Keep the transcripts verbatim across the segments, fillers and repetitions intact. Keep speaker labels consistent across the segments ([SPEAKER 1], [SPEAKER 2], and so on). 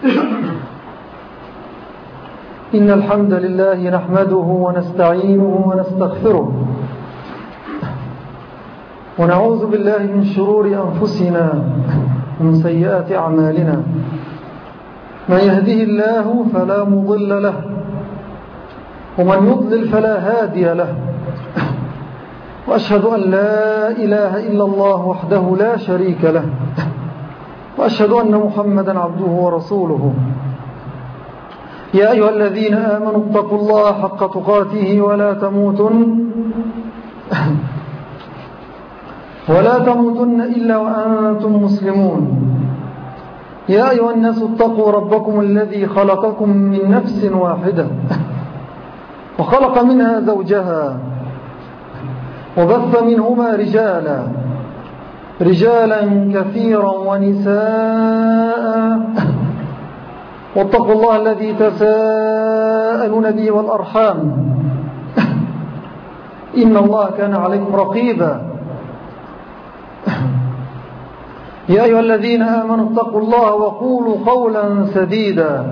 [SPEAKER 1] إن الحمد لله نحمده ونستعينه ونستغفره ونعوذ بالله من شرور أنفسنا ومن سيئات أعمالنا. من يهده الله فلا مضل له ومن يضلل فلا هادي له. وأشهد أن لا إله إلا الله وحده لا شريك له، وأشهد أن محمدا عبده ورسوله. يا أيها الذين آمنوا اتقوا الله حق تقاته ولا تموتن ولا تموتن إلا وأنتم مسلمون. يا أيها الناس اتقوا ربكم الذي خلقكم من نفس واحدة وخلق منها زوجها وبث منهما رجالا رجالا كثيرا ونساء، واتقوا الله الذي تساءلون به والأرحام إن الله كان عليكم رقيبا. يا أيها الذين آمنوا اتقوا الله وقولوا قولا سديدا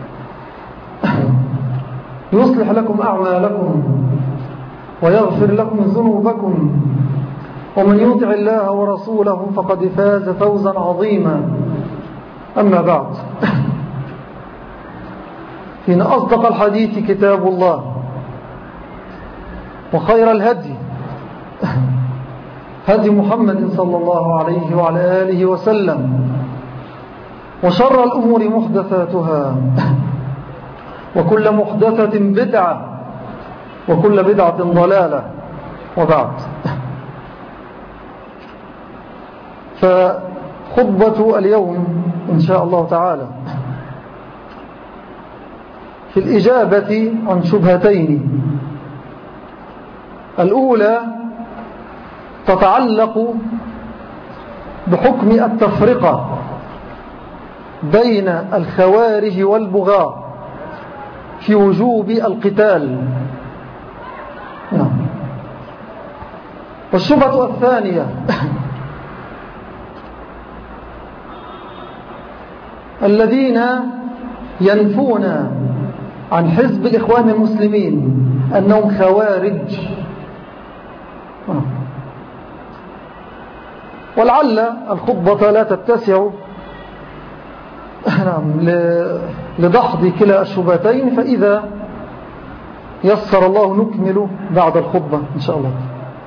[SPEAKER 1] يصلح لكم أعمالكم ويغفر لكم ذنوبكم، ومن يطع الله ورسوله فقد فاز فوزا عظيما. أما بعد، إن أصدق الحديث كتاب الله، وخير الهدي هدي محمد صلى الله عليه وعلى آله وسلم، وشر الأمور محدثاتها، وكل محدثة بدعة، وكل بدعة ضلالة. وبعد، فخطبة اليوم إن شاء الله تعالى في الإجابة عن شبهتين. الأولى تتعلق بحكم التفرقة بين الخوارج والبغاة في وجوب القتال. والشبهة الثانية الذين ينفون عن حزب الإخوان المسلمين أنهم خوارج. ولعل الخطبة لا تتسع لدحض كلا الشبهتين، فإذا يسر الله نكمل بعد الخطبة إن شاء الله.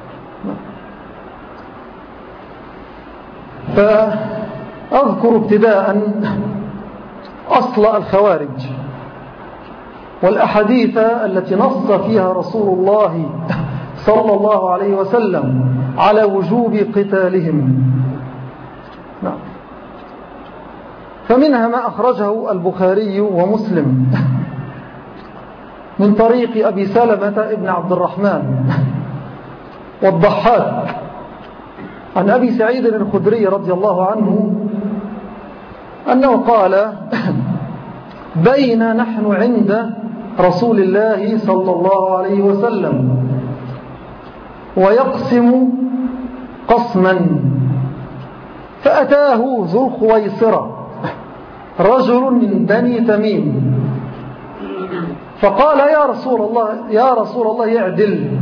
[SPEAKER 1] فأذكر ابتداء أصل الخوارج والأحاديث التي نص فيها رسول الله صلى الله عليه وسلم على وجوب قتالهم. فمنها ما أخرجه البخاري ومسلم من طريق أبي سلمة ابن عبد الرحمن والضحاك عن أبي سعيد الخدري رضي الله عنه أنه قال: بين نحن عند رسول الله صلى الله عليه وسلم ويقسم قسما، فأتاه ذو الخويصرة رجل من بني تميم فقال: يا رسول الله يا رسول الله اعدل.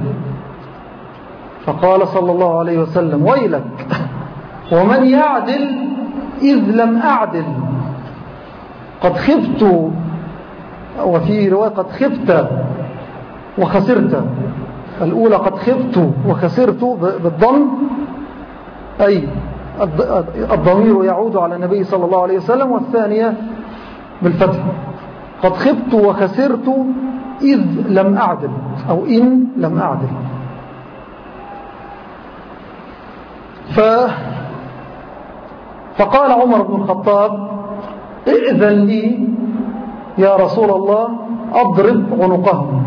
[SPEAKER 1] فقال صلى الله عليه وسلم: ويلك، ومن يعدل إذ لم أعدل؟ قد خفت، وفي رواية قد خفت وخسرت. الأولى قد خفت وخسرت بالضم، أي الضمير يعود على النبي صلى الله عليه وسلم، والثانية بالفتح: قد خفت وخسرت إذ لم أعدل، أو إن لم أعدل. ف فقال عمر بن الخطاب: ائذن لي يا رسول الله أضرب عنقهم.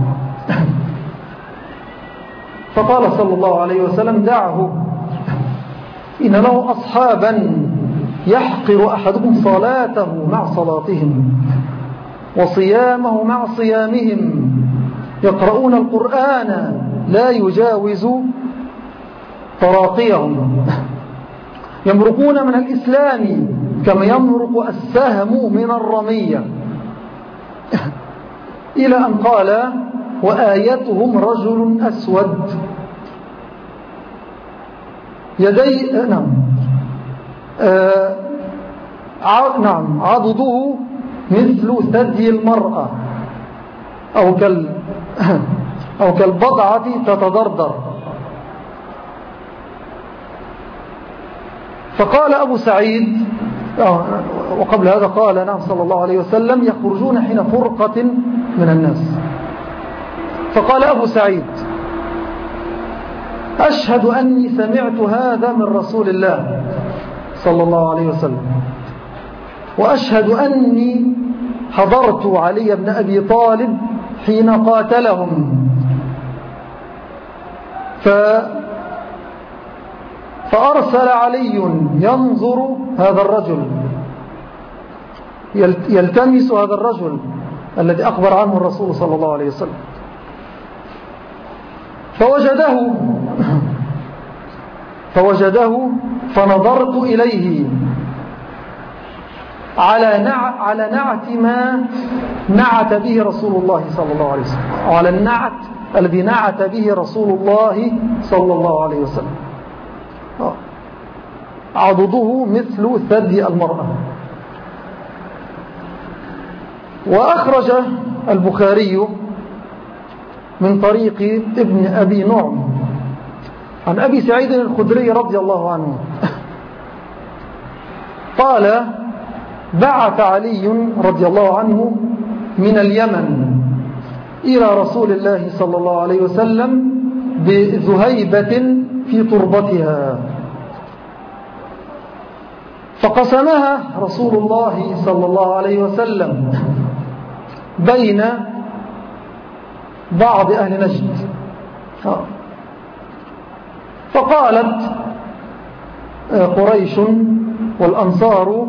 [SPEAKER 1] فقال صلى الله عليه وسلم: دعه، إن له أصحابا يحقر أحدكم صلاته مع صلاتهم وصيامه مع صيامهم، يقرؤون القرآن لا يجاوز تراقيهم، يمرقون من الإسلام كما يمرق السهم من الرمية، إلى أن قال وآيتهم رجل أسود يدي نعم آه نعم عضده مثل ثدي المرأة أو كال أو كالبضعة تتدردر. فقال أبو سعيد وقبل هذا قال نعم صلى الله عليه وسلم يخرجون حين فرقة من الناس. فقال أبو سعيد أشهد أني سمعت هذا من رسول الله صلى الله عليه وسلم، وأشهد أني حضرت علي بن أبي طالب حين قاتلهم ف فأرسل علي ينظر هذا الرجل يلتمس هذا الرجل الذي أخبر عنه الرسول صلى الله عليه وسلم، فوجده فوجده فنظرت إليه على نع على نعت ما نعت به رسول الله صلى الله عليه وسلم، على النعت الذي نعت به رسول الله صلى الله عليه وسلم، عضده مثل ثدي المرأة. وأخرج البخاري من طريق ابن أبي نعم عن أبي سعيد الخدري رضي الله عنه قال بعث علي رضي الله عنه من اليمن إلى رسول الله صلى الله عليه وسلم بذهيبة في تربتها، فقسمها رسول الله صلى الله عليه وسلم بين بعض أهل نجد. فقالت قريش والأنصار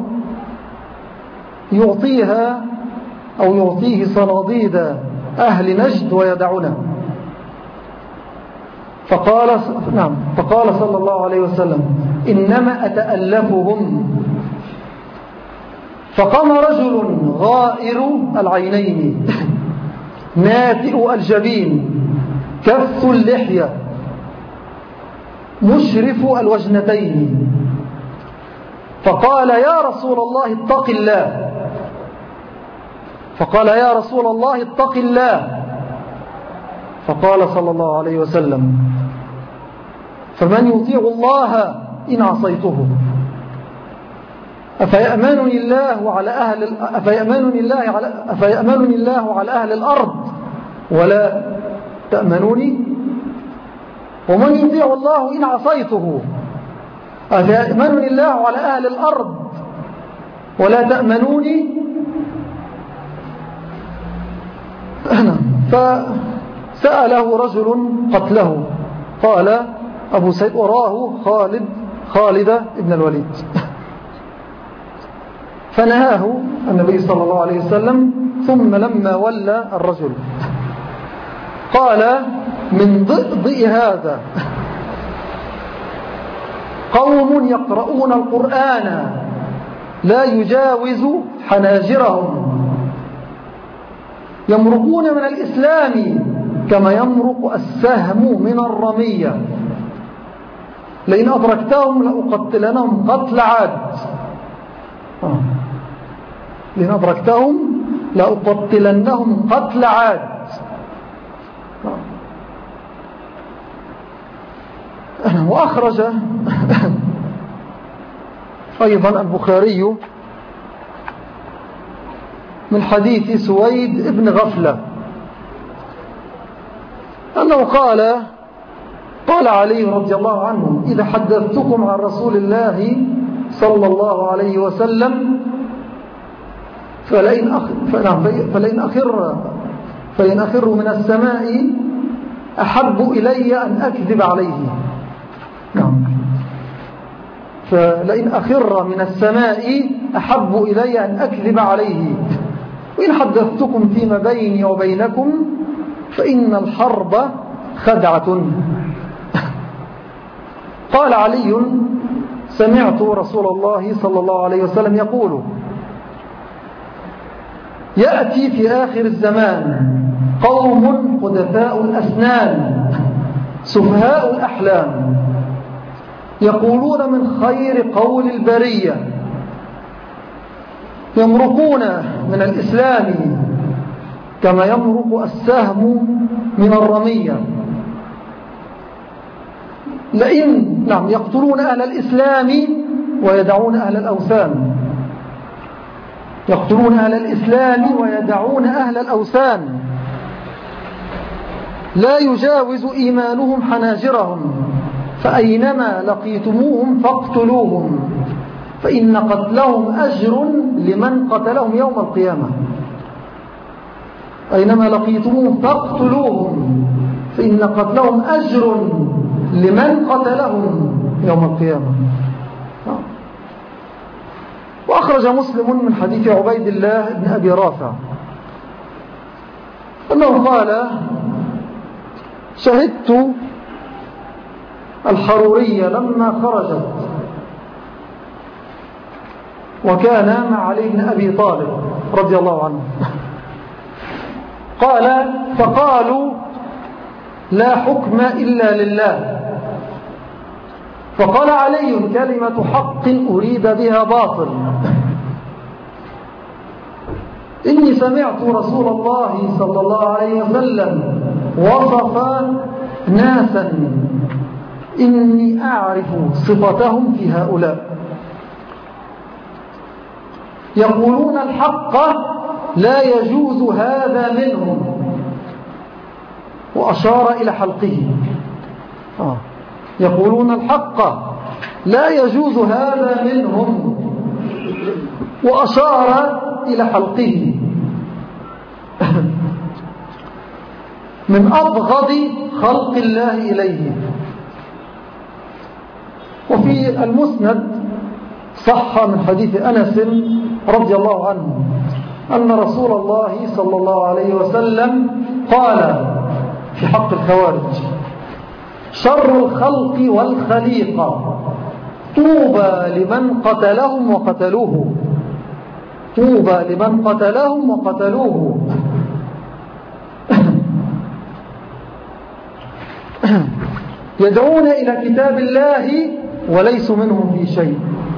[SPEAKER 1] يعطيها أو يعطيه صناديد أهل نجد ويدعنا. فقال نعم فقال صلى الله عليه وسلم إنما أتألفهم. فقام رجل غائر العينين ناتئ الجبين كف اللحية مشرف الوجنتين، فقال يا رسول الله اتق الله فقال يا رسول الله اتق الله فقال صلى الله عليه وسلم فمن يطيع الله إن عصيته أفيأمنني الله على أهل أفيأمنني الله على أفيأمنني الله على أهل الأرض ولا تأمنوني؟ ومن يطيع الله إن عصيته أفيأمنني الله على أهل الأرض ولا تأمنوني؟ فسأله رجل قتله، قال أبو سعيد وراه خالد خالد بن الوليد، فنهاه النبي صلى الله عليه وسلم. ثم لما ولى الرجل قال من ضئضئ هذا قوم يقرؤون القرآن لا يجاوز حناجرهم يمرقون من الإسلام كما يمرق السهم من الرمية، لئن أدركتهم لأقتلنهم قتل عاد آه. لئن أدركتهم لأقتلنهم قتل عاد آه. وأخرج أيضا البخاري من حديث سويد ابن غفلة أنه قال قال علي رضي الله عنه إذا حدثتكم عن رسول الله صلى الله عليه وسلم فلئن أخر فلئن أخر فإن أخر من السماء أحب إلي أن أكذب عليه. نعم فلئن أخر من السماء أحب إلي أن أكذب عليه، وإن حدثتكم فيما بيني وبينكم فإن الحرب خدعة. قال علي سمعت رسول الله صلى الله عليه وسلم يقول: يأتي في آخر الزمان قوم حدثاء الأسنان سفهاء الأحلام يقولون من خير قول البرية، يمرقون من الإسلام كما يمرق السهم من الرمية، لئن نعم يقتلون أهل الإسلام ويدعون أهل الأوثان، يقتلون أهل الإسلام ويدعون أهل الأوثان، لا يجاوز إيمانهم حناجرهم، فأينما لقيتموهم فاقتلوهم، فإن قتلهم أجر لمن قتلهم يوم القيامة. أينما لقيتموهم فاقتلوهم، فإن قتلهم أجر لمن قتلهم يوم القيامة. وأخرج مسلم من حديث عبيد الله بن أبي رافع أنه قال: شهدت الحرورية لما خرجت، وكان مع علي بن أبي طالب رضي الله عنه. قال: فقالوا: لا حكم إلا لله. فقال علي: كلمة حق أريد بها باطل. إني سمعت رسول الله صلى الله عليه وسلم وصف ناسا إني أعرف صفتهم في هؤلاء، يقولون الحق لا يجوز هذا منهم، وأشار إلى حلقه. آه. يقولون الحق لا يجوز هذا منهم، وأشار إلى حلقه. من أبغض خلق الله إليه. وفي المسند صح من حديث أنس رضي الله عنه أن رسول الله صلى الله عليه وسلم قال في حق الخوارج: شر الخلق والخليقة طوبى لمن قتلهم وقتلوه، طوبى لمن قتلهم وقتلوه. يدعون إلى كتاب الله وليسوا منهم في شيء.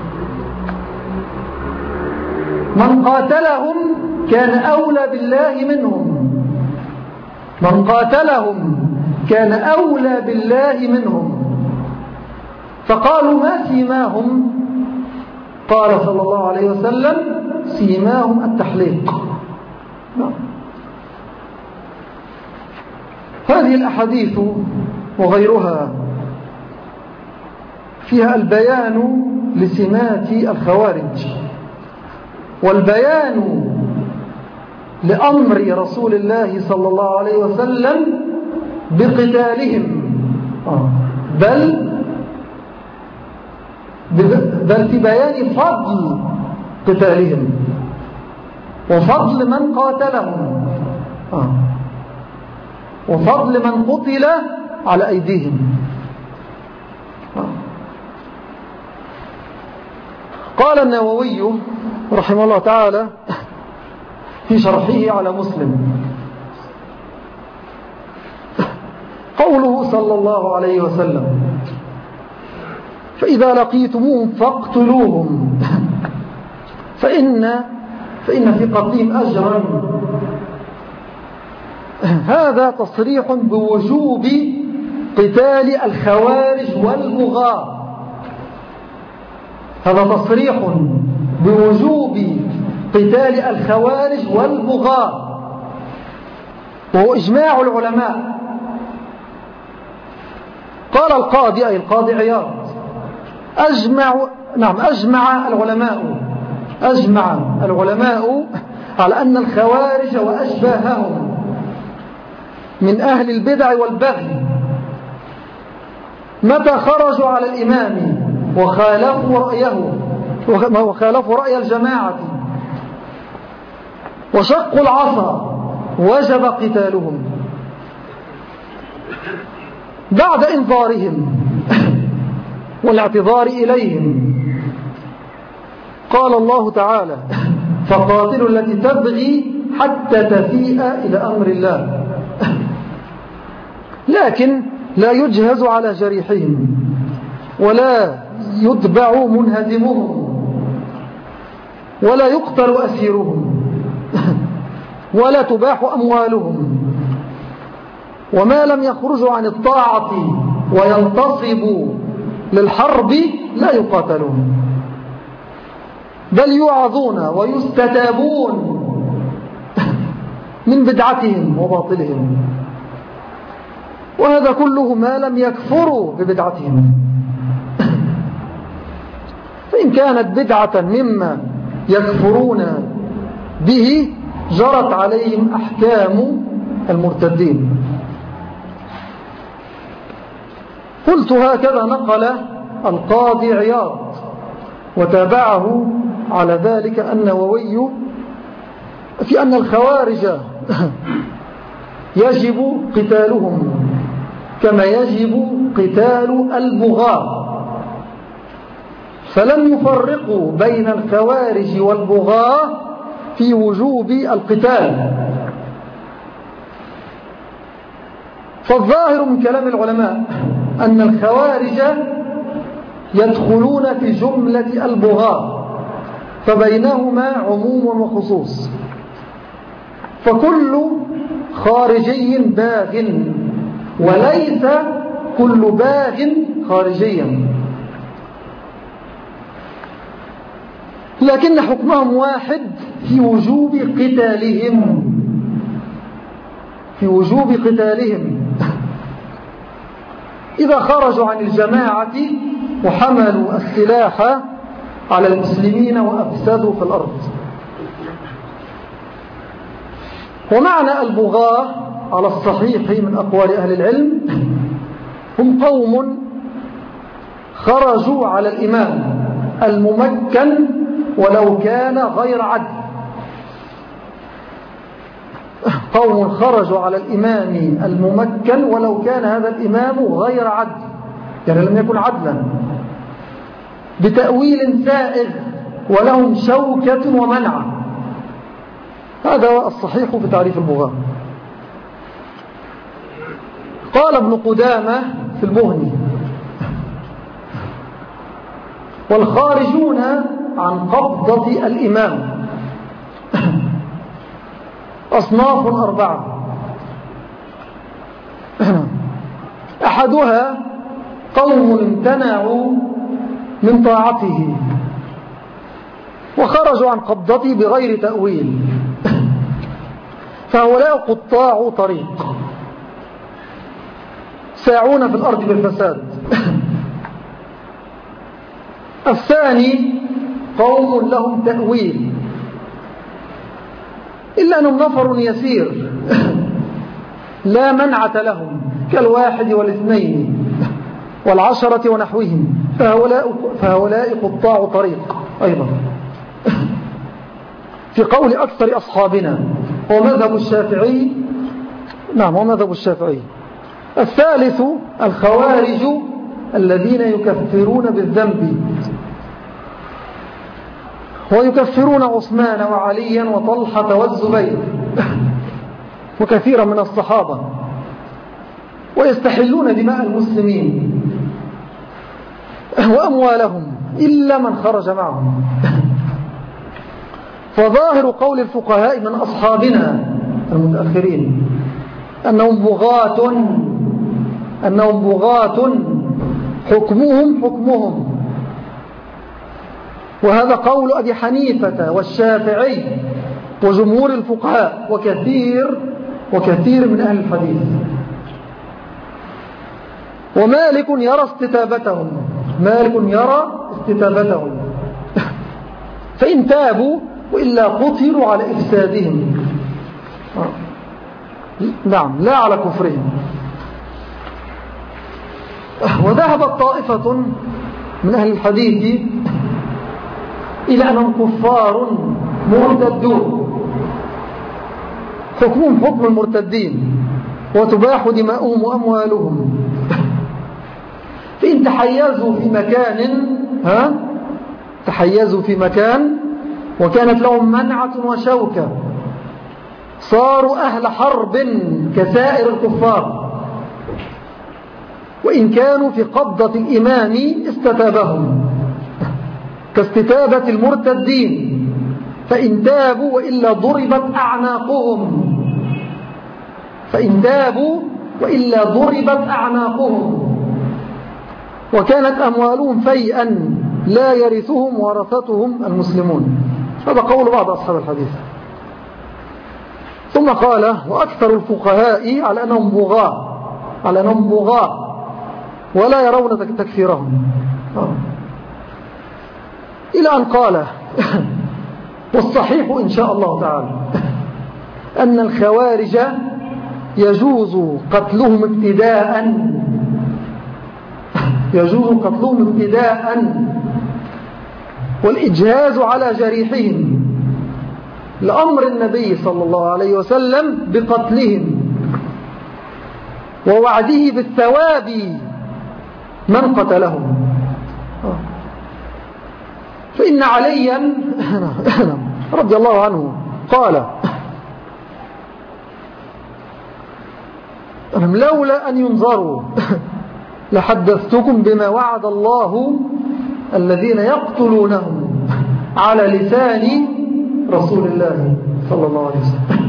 [SPEAKER 1] من قاتلهم كان أولى بالله منهم، من قاتلهم كان أولى بالله منهم. فقالوا: ما سيماهم؟ قال صلى الله عليه وسلم: سيماهم التحليق. هذه الأحاديث وغيرها فيها البيان لسمات الخوارج، والبيان لأمر رسول الله صلى الله عليه وسلم بقتالهم، بل بل في بيان فضل قتالهم وفضل من قاتلهم وفضل من قتل على أيديهم. قال النووي رحمه الله تعالى في شرحه على مسلم: قوله صلى الله عليه وسلم: فإذا لقيتموهم فاقتلوهم فإن, فإن في قتلهم أجرا، هذا تصريح بوجوب قتال الخوارج والبغاة، هذا تصريح بوجوب قتال الخوارج والبغاة، وهو إجماع العلماء. قال القاضي أي القاضي عياض: أجمع نعم أجمع العلماء أجمع العلماء على أن الخوارج وأشباههم من أهل البدع والبغي متى خرجوا على الإمام وخالفوا رأيه وخالفوا رأي الجماعة وشقوا العصا وجب قتالهم بعد إنذارهم والاعتذار إليهم. قال الله تعالى: فقاتلوا التي تبغي حتى تفيء إلى أمر الله، لكن لا يجهز على جريحهم ولا يتبع منهزمهم ولا يقتل أسيرهم ولا تباح أموالهم، وما لم يخرجوا عن الطاعة وينتصبوا للحرب لا يقاتلون، بل يوعظون ويستتابون من بدعتهم وباطلهم، وهذا كله ما لم يكفروا ببدعتهم. فإن كانت بدعة مما يكفرون به جرت عليهم أحكام المرتدين. قلت هكذا نقل القاضي عياض، وتابعه على ذلك النووي في أن الخوارج يجب قتالهم كما يجب قتال البغاة، فلم يفرقوا بين الخوارج والبغاة في وجوب القتال. فالظاهر من كلام العلماء أن الخوارج يدخلون في جملة البغاة، فبينهما عموم وخصوص، فكل خارجي باغ وليس كل باغ خارجيا، لكن حكمهم واحد في وجوب قتالهم في وجوب قتالهم إذا خرجوا عن الجماعة وحملوا السلاح على المسلمين وأفسدوا في الأرض. ومعنى البغاة على الصحيح من أقوال أهل العلم هم قوم خرجوا على الإمام الممكن ولو كان غير عدل، قوم خرجوا على الإمام الممكن ولو كان هذا الإمام غير عدل، يعني لم يكن عدلا، بتأويل سائغ ولهم شوكة ومنع. هذا الصحيح في تعريف البغاة. قال ابن قدامة في المغني: والخارجون عن قبضة الإمام أصناف أربعة. أحدها قوم امتنعوا من طاعته وخرجوا عن قبضته بغير تأويل، فهؤلاء قطاع طريق ساعون في الأرض بالفساد. الثاني قوم لهم تأويل إلا أنهم نفر يسير لا منعة لهم كالواحد والاثنين والعشرة ونحوهم، فهؤلاء, فهؤلاء قطاع طريق أيضا في قول أكثر أصحابنا ومذهب الشافعي. نعم، ومذهب الشافعي. الثالث الخوارج الذين يكفرون بالذنب ويكفرون عثمان وعليا وطلحة والزبير وكثيرا من الصحابة، ويستحلون دماء المسلمين وأموالهم إلا من خرج معهم. فظاهر قول الفقهاء من أصحابنا المتأخرين أنهم بغاة أنهم بغاة حكمهم حكمهم، وهذا قول أبي حنيفة والشافعي وجمهور الفقهاء وكثير وكثير من أهل الحديث. ومالك يرى استتابتهم مالك يرى استتابتهم فإن تابوا وإلا قتلوا على إفسادهم، نعم، لا على كفرهم. وذهبت طائفة من أهل الحديث إلى أنهم كفار مرتدون حكمهم حكم المرتدين وتباح دماؤهم وأموالهم، فإن تحيزوا في مكان ها تحيزوا في مكان وكانت لهم منعة وشوكة صاروا أهل حرب كسائر الكفار، وإن كانوا في قبضة الإمام استتابهم كاستتابة المرتدين، فإن تابوا وإلا ضربت أعناقهم فإن تابوا وإلا ضربت أعناقهم وكانت أموالهم فيئا لا يرثهم ورثتهم المسلمون. هذا قول بعض أصحاب الحديث. ثم قال: وأكثر الفقهاء على أنهم بغاة على أنهم بغاة ولا يرون تكفيرهم، إلى أن قال: والصحيح إن شاء الله تعالى أن الخوارج يجوز قتلهم ابتداء يجوز قتلهم ابتداء والإجهاز على جريحهم لأمر النبي صلى الله عليه وسلم بقتلهم ووعده بالثواب من قتلهم. فإن عليا رضي الله عنه قال: لولا أن ينظروا لحدثتكم بما وعد الله الذين يقتلونهم على لسان رسول الله صلى الله عليه وسلم،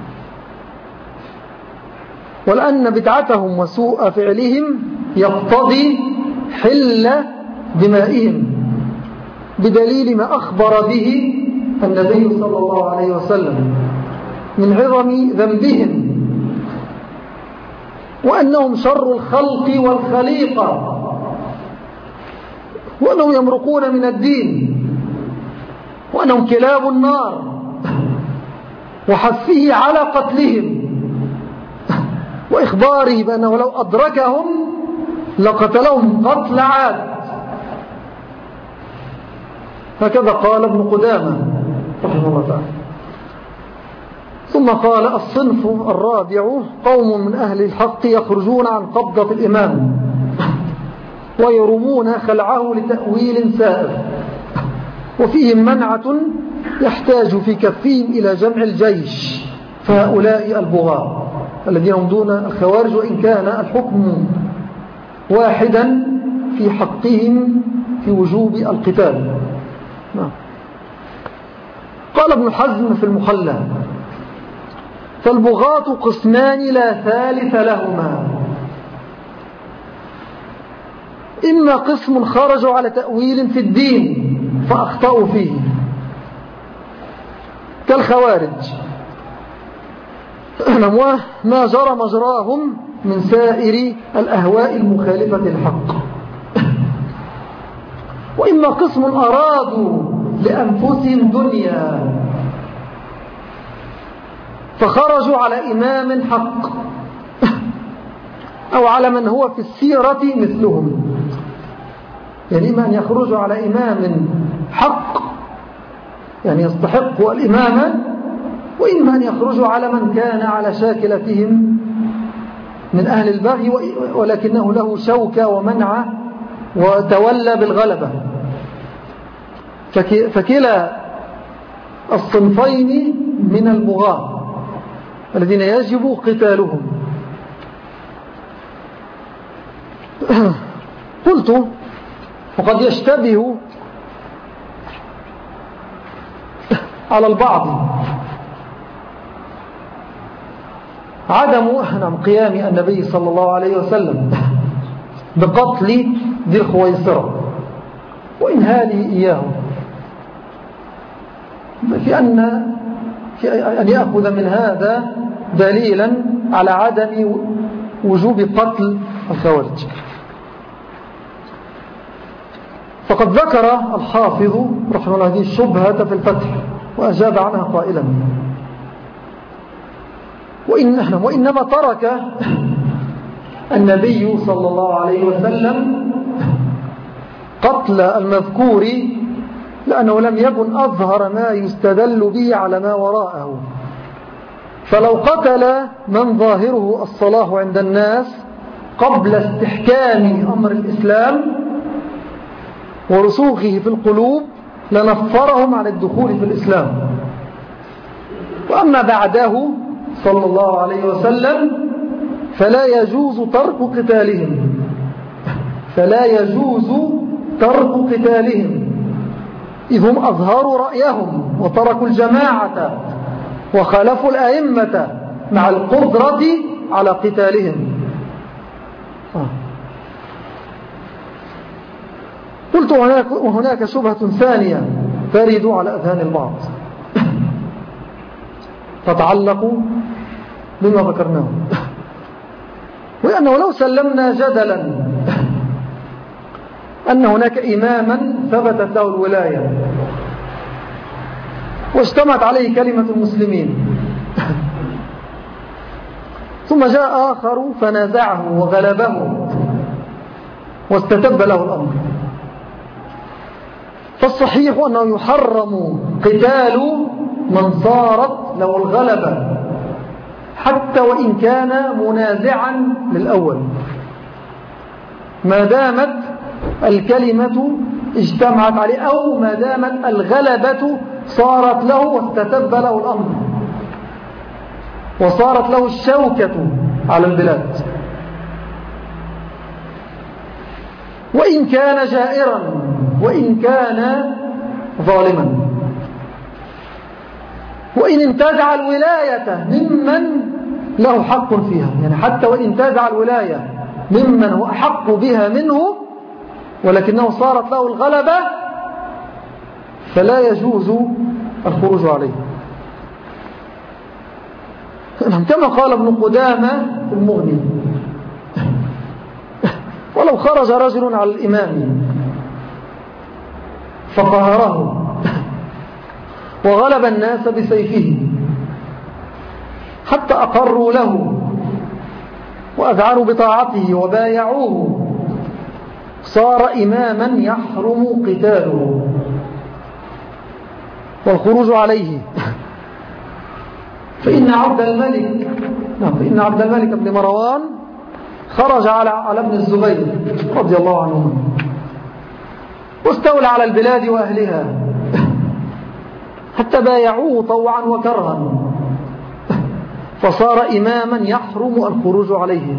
[SPEAKER 1] ولأن بدعتهم وسوء فعلهم يقتضي حل دمائهم بدليل ما أخبر به النبي صلى الله عليه وسلم من عظم ذنبهم وأنهم شر الخلق والخليقة وأنهم يمرقون من الدين وأنهم كلاب النار وحثه على قتلهم وإخباره بأنه لو أدركهم لقتلهم قتل عاد. هكذا قال ابن قدامة رحمه الله تعالى. ثم قال: الصنف الرابع قوم من أهل الحق يخرجون عن قبضة الإمام ويرمون خلعه لتأويل سائر وفيهم منعة يحتاج في كفهم إلى جمع الجيش، فهؤلاء البغاة الذين هم دون الخوارج وإن كان الحكم واحدا في حقهم في وجوب القتال. قال ابن حزم في المحلى: فالبغاة قسمان لا ثالث لهما، إما قسم خرجوا على تأويل في الدين فأخطأوا فيه كالخوارج ما جرى مجراهم من سائر الأهواء المخالفة للحق، وإما قسم أرادوا لأنفسهم دنيا فخرجوا على إمام حق أو على من هو في السيرة مثلهم، يعني إما أن يخرجوا على إمام حق يعني يستحق الإمامة، وإما أن يخرجوا على من كان على شاكلتهم من أهل البغي ولكنه له شوكة ومنع وتولى بالغلبة. فكلا الصنفين من البغاة الذين يجب قتالهم. قلت: وقد يشتبه على البعض عدم قيام النبي صلى الله عليه وسلم بقتل ذي الخويصرة وإنهاله إياه، في أن, في أن يأخذ من هذا دليلا على عدم وجوب قتل الخوارج. فقد ذكر الحافظ رحمه الله هذه الشبهة في الفتح وأجاب عنها قائلا: وإن وإنما ترك النبي صلى الله عليه وسلم قتل المذكور لأنه لم يكن أظهر ما يستدل به على ما وراءه، فلو قتل من ظاهره الصلاح عند الناس قبل استحكام أمر الإسلام ورسوخه في القلوب لنفرهم عن الدخول في الإسلام. وأما بعده صلى الله عليه وسلم فلا يجوز ترك قتالهم فلا يجوز ترك قتالهم إذ هم أظهروا رأيهم وتركوا الجماعة وخالفوا الأئمة مع القدرة على قتالهم. قلت وهناك شبهة ثانية ترد على أذهان البعض تتعلق بما ذكرناه، وأنه لو سلمنا جدلا أن هناك إماما ثبتت له الولاية واجتمعت عليه كلمة المسلمين ثم جاء آخر فنازعه وغلبه واستتب له الأمر، فالصحيح أنه يحرم قتال من صارت له الغلبة حتى وإن كان منازعا للأول، ما دامت الكلمة اجتمعت عليه أو ما دامت الغلبة صارت له واستتب له الأمر وصارت له الشوكة على البلاد، وإن كان جائرا وإن كان ظالما، وإن انتزع الولاية ممن له حق فيها، يعني حتى وإن انتزع الولاية ممن هو أحق بها منه ولكنه صارت له الغلبة فلا يجوز الخروج عليه. كما قال ابن قدامة في المغني: ولو خرج رجل على الإمام فقهره وغلب الناس بسيفه حتى أقروا له وأذعنوا بطاعته وبايعوه صار إماما يحرم قتاله والخروج عليه، فإن عبد الملك فإن عبد الملك بن مروان خرج على على ابن الزبير رضي الله عنه واستولى على البلاد وأهلها حتى بايعوه طوعا وكرها فصار إماما يحرم الخروج عليه.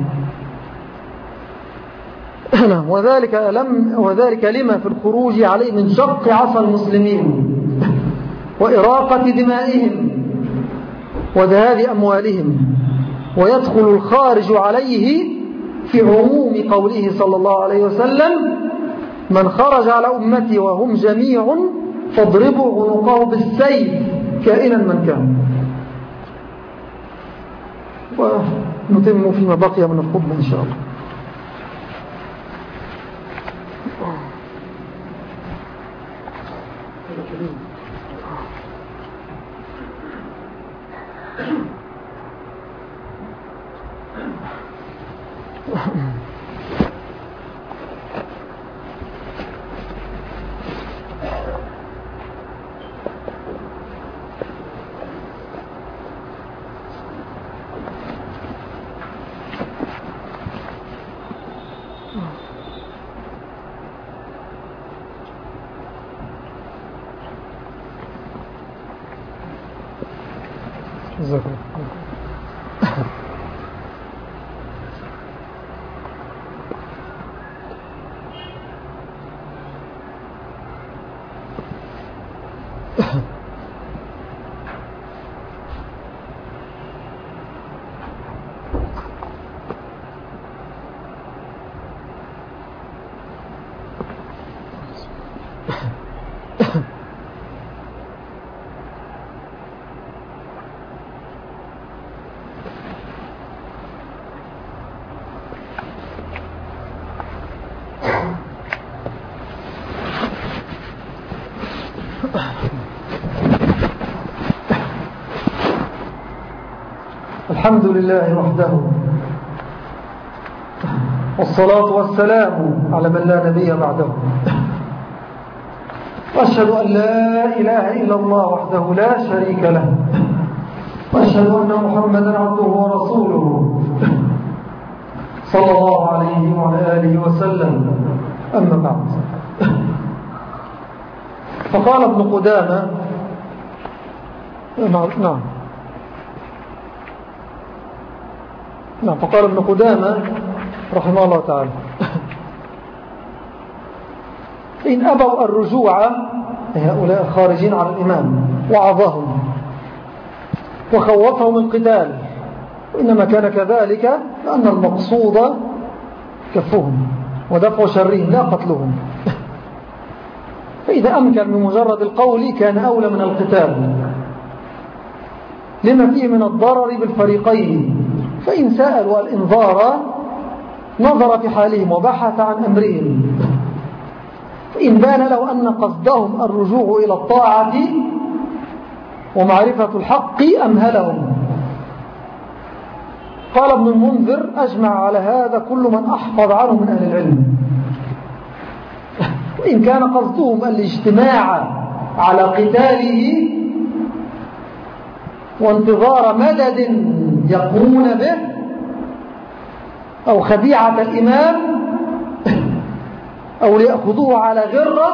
[SPEAKER 1] وذلك, لم وذلك لما في الخروج عليه من شق عصا المسلمين وإراقة دمائهم وذهاب أموالهم، ويدخل الخارج عليه في عموم قوله صلى الله عليه وسلم: من خرج على أمتي وهم جميع فاضربوا عنقه بالسيف كائنا من كان. ونتم فيما بقي من الخطبة إن شاء الله. الحمد لله وحده والصلاة والسلام على من لا نبي بعده، وأشهد أن لا إله إلا الله وحده لا شريك له، وأشهد أن محمدا عبده ورسوله صلى الله عليه وعلى آله وسلم. أما بعد، فقال ابن قدامة نعم نعم فقال ابن قدامة رحمه الله تعالى: إن أبوا الرجوع هؤلاء الخارجين على الإمام وعظهم وخوفهم القتال، وإنما كان كذلك لأن المقصود كفهم ودفع شرهم لا قتلهم، فإذا أمكن من مجرد القول كان أولى من القتال لما فيه من الضرر بالفريقين. فإن سألوا الإنذار نظر في حالهم وبحث عن أمرهم، فإن بان له أن قصدهم الرجوع إلى الطاعة ومعرفة الحق أمهلهم. قال ابن المنذر: أجمع على هذا كل من أحفظ عنه من أهل العلم. وإن كان قصدهم الاجتماع على قتاله وانتظار مدد يقومون به أو خديعة الإمام أو ليأخذوه على غرة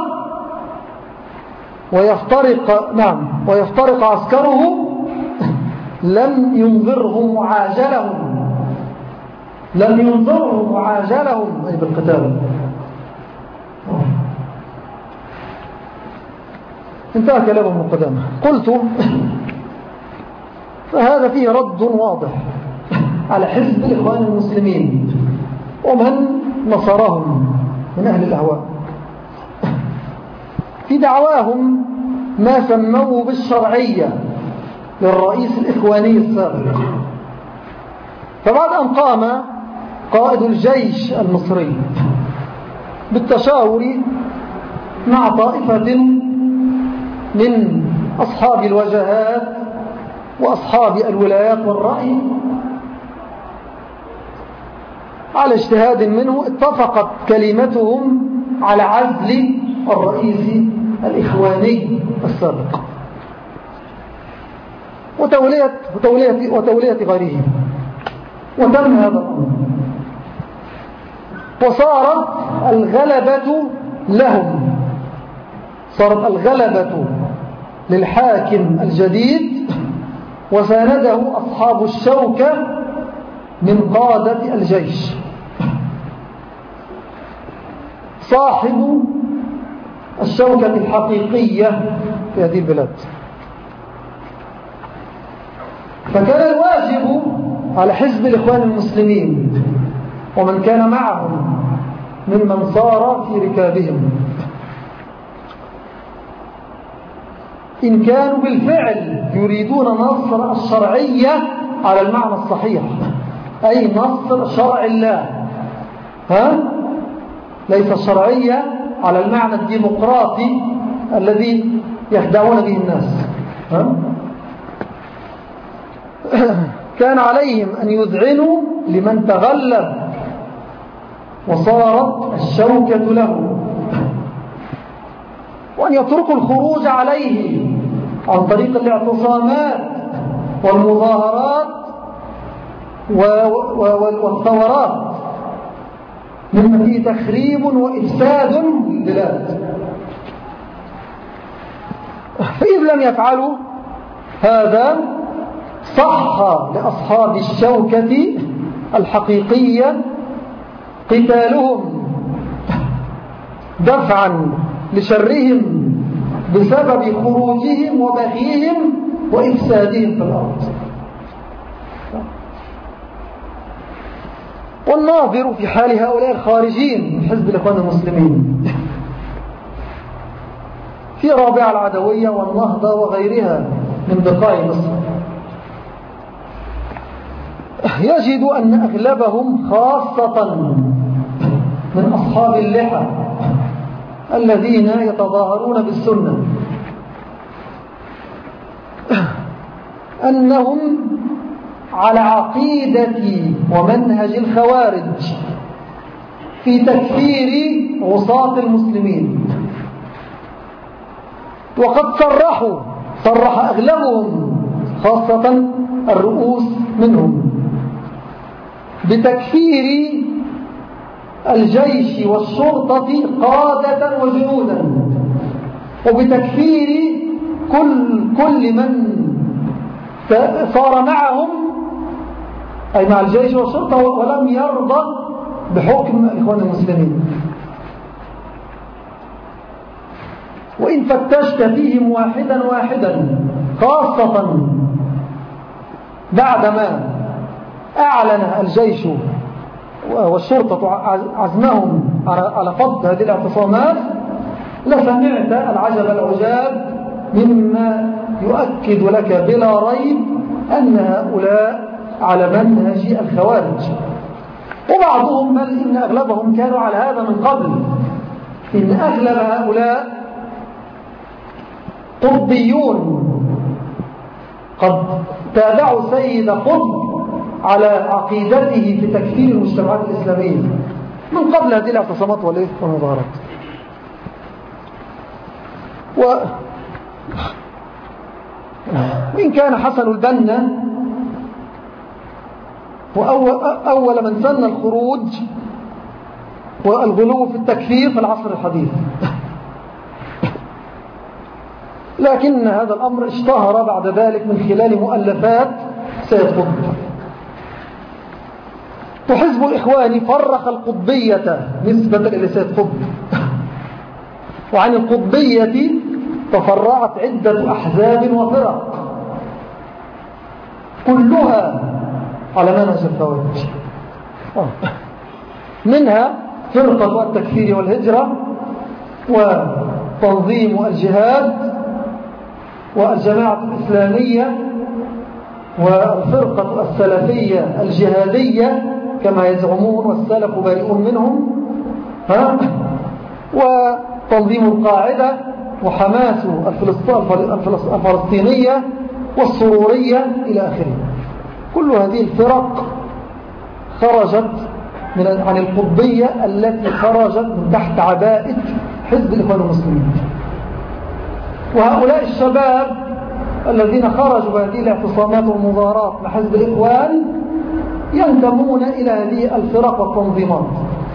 [SPEAKER 1] ويفترق نعم ويفترق عسكره، لم ينظرهم معاجلهم لم ينظرهم معاجلهم أي بالقتال. انتهى كلام ابن قدامة. قلت: فهذا فيه رد واضح على حزب الإخوان المسلمين ومن نصرهم من أهل الأهواء في دعواهم ما سموه بالشرعية للرئيس الإخواني السابق. فبعد أن قام قائد الجيش المصري بالتشاور مع طائفة من أصحاب الوجهات وأصحاب الولايات والرأي على اجتهاد منه، اتفقت كلمتهم على عزل الرئيس الإخواني السابق وتولية, وتولية, وتولية غيره، وتم هذا الأمر، وصارت الغلبة لهم صارت الغلبة للحاكم الجديد، وسانده أصحاب الشوكة من قادة الجيش صاحب الشوكة الحقيقية في هذه البلاد. فكان الواجب على حزب الإخوان المسلمين ومن كان معهم ممن صار في ركابهم، إن كانوا بالفعل يريدون نصر الشرعية على المعنى الصحيح، أي نصر شرع الله، ها؟ ليس الشرعية على المعنى الديمقراطي الذي يخدعون به الناس، ها؟ كان عليهم أن يذعنوا لمن تغلب وصارت الشوكة له، وأن يتركوا الخروج عليه عن طريق الاعتصامات والمظاهرات والثورات مما فيه تخريب وإفساد للبلاد. فإذ لم يفعلوا هذا صح لأصحاب الشوكة الحقيقية قتالهم دفعا لشرهم بسبب خروجهم وبغيهم وإفسادهم في الأرض. والناظر في حال هؤلاء الخارجين من حزب الإخوان المسلمين في رابعة العدوية والنهضة وغيرها من بقاع مصر يجد أن أغلبهم خاصة من أصحاب اللحى الذين يتظاهرون بالسنة أنهم على عقيدة ومنهج الخوارج في تكفير عصاة المسلمين، وقد صرحوا صرح أغلبهم خاصة الرؤوس منهم بتكفير الجيش والشرطة قادة وجنودا، وبتكفير كل, كل من صار معهم أي مع الجيش والشرطة ولم يرضى بحكم الإخوان المسلمين. وإن فتشت فيهم واحدا واحدا، خاصة بعدما أعلن الجيش والشرطة عزمهم على فض هذه الاعتصامات، لسمعت العجب العجاب مما يؤكد لك بلا ريب أن هؤلاء على منهج الخوارج، وبعضهم بل إن أغلبهم كانوا على هذا من قبل. إن أغلب هؤلاء قطبيون قد تابعوا سيد قطب على عقيدته في تكفير المجتمعات الإسلامية من قبل هذه الاعتصامات والمظاهرات. وإن كان حسن البنا وأول من سن الخروج والغلو في التكفير في العصر الحديث، لكن هذا الأمر اشتهر بعد ذلك من خلال مؤلفات سيد قطب. وحزب الإخوان فرق القطبية نسبة إلى سيد قطب، وعن القطبية تفرعت عدة أحزاب وفرق كلها على منهج الخوارج، منها فرقة التكفير والهجرة وتنظيم الجهاد والجماعة الإسلامية والفرقة السلفية الجهادية كما يزعمون والسلف بريئون منهم، ها؟ وتنظيم القاعدة وحماس الفلسطينية والسرورية إلى آخره. كل هذه الفرق خرجت من عن القطبية التي خرجت من تحت عباءة حزب الإخوان المسلمين. وهؤلاء الشباب الذين خرجوا بهذه الاعتصامات والمظاهرات مع حزب الإخوان ينتمون إلى هذه الفرق والتنظيمات.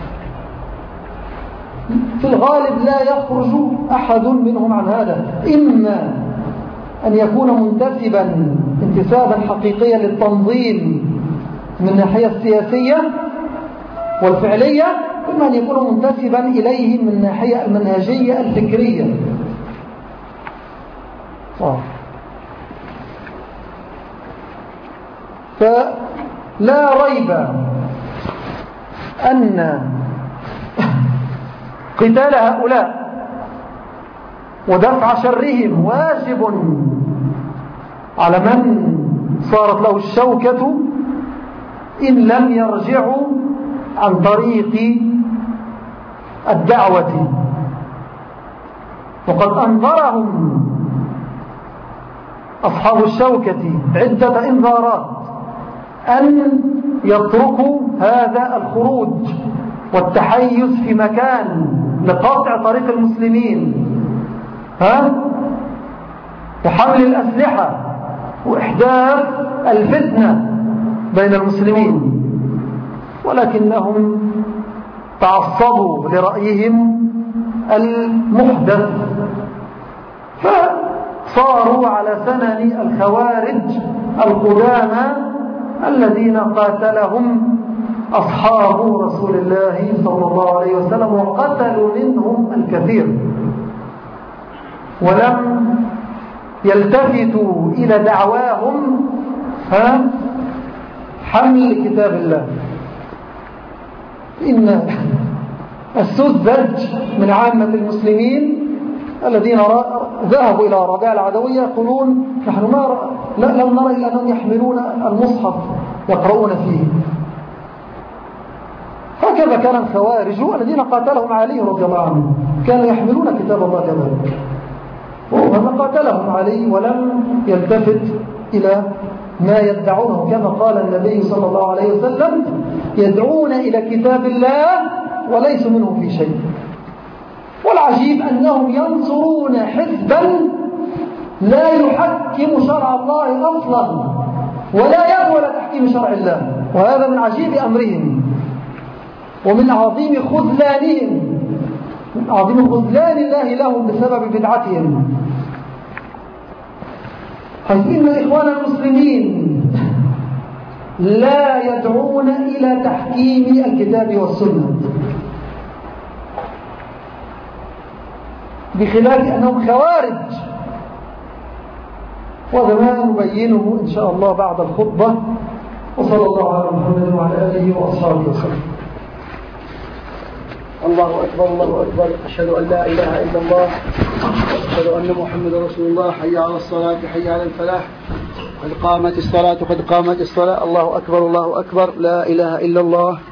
[SPEAKER 1] في الغالب لا يخرج أحد منهم عن هذا، إما أن يكون منتسبا انتسابا حقيقيا للتنظيم من الناحية السياسية والفعلية، إما أن يكون منتسبا إليه من الناحية المنهجية الفكرية. فلا ريب أن قتال هؤلاء ودفع شرهم واجب على من صارت له الشوكة إن لم يرجعوا عن طريق الدعوة. وقد أنذرهم أصحاب الشوكة عدة إنذارات أن يتركوا هذا الخروج والتحيز في مكان لقطع طريق المسلمين، ها؟ وحمل الأسلحة وإحداث الفتنة بين المسلمين، ولكنهم تعصبوا لرأيهم المحدث فصاروا على سنن الخوارج القدامى الذين قاتلهم أصحاب رسول الله صلى الله عليه وسلم وقتلوا منهم الكثير، ولم يلتفتوا إلى دعواهم ها حمل كتاب الله. إن السذج من عامة المسلمين الذين ذهبوا إلى ربيع العدوية يقولون نحن ما لم نرى إلا أنهم يحملون المصحف يقرؤون فيه. هكذا كان الخوارج الذين قاتلهم علي رضي الله عنه كانوا يحملون كتاب الله كذلك، ومن قاتلهم علي ولم يلتفت إلى ما يدعونه، كما قال النبي صلى الله عليه وسلم يدعون إلى كتاب الله وليس منه في شيء. والعجيب أنهم ينصرون حزبا لا يحكم شرع الله أصلا ولا يدعو إلى تحكيم شرع الله، وهذا من عجيب أمرهم. ومن عظيم خذلانهم، من عظيم خذلان الله لهم بسبب بدعتهم، حيث إن الإخوان المسلمين لا يدعون إلى تحكيم الكتاب والسنة، بخلاف أنهم خوارج، وهذا ما نبينه إن شاء الله بعد الخطبة. وصلى الله على محمد وعلى آله وأصحابه وسلم.
[SPEAKER 2] الله أكبر الله أكبر، أشهد أن لا إله إلا الله وأشهد أن محمد رسول الله. حي على الصلاة حي على الفلاح، قد قامت الصلاة قد قامت الصلاة. الله أكبر الله أكبر، لا إله إلا الله.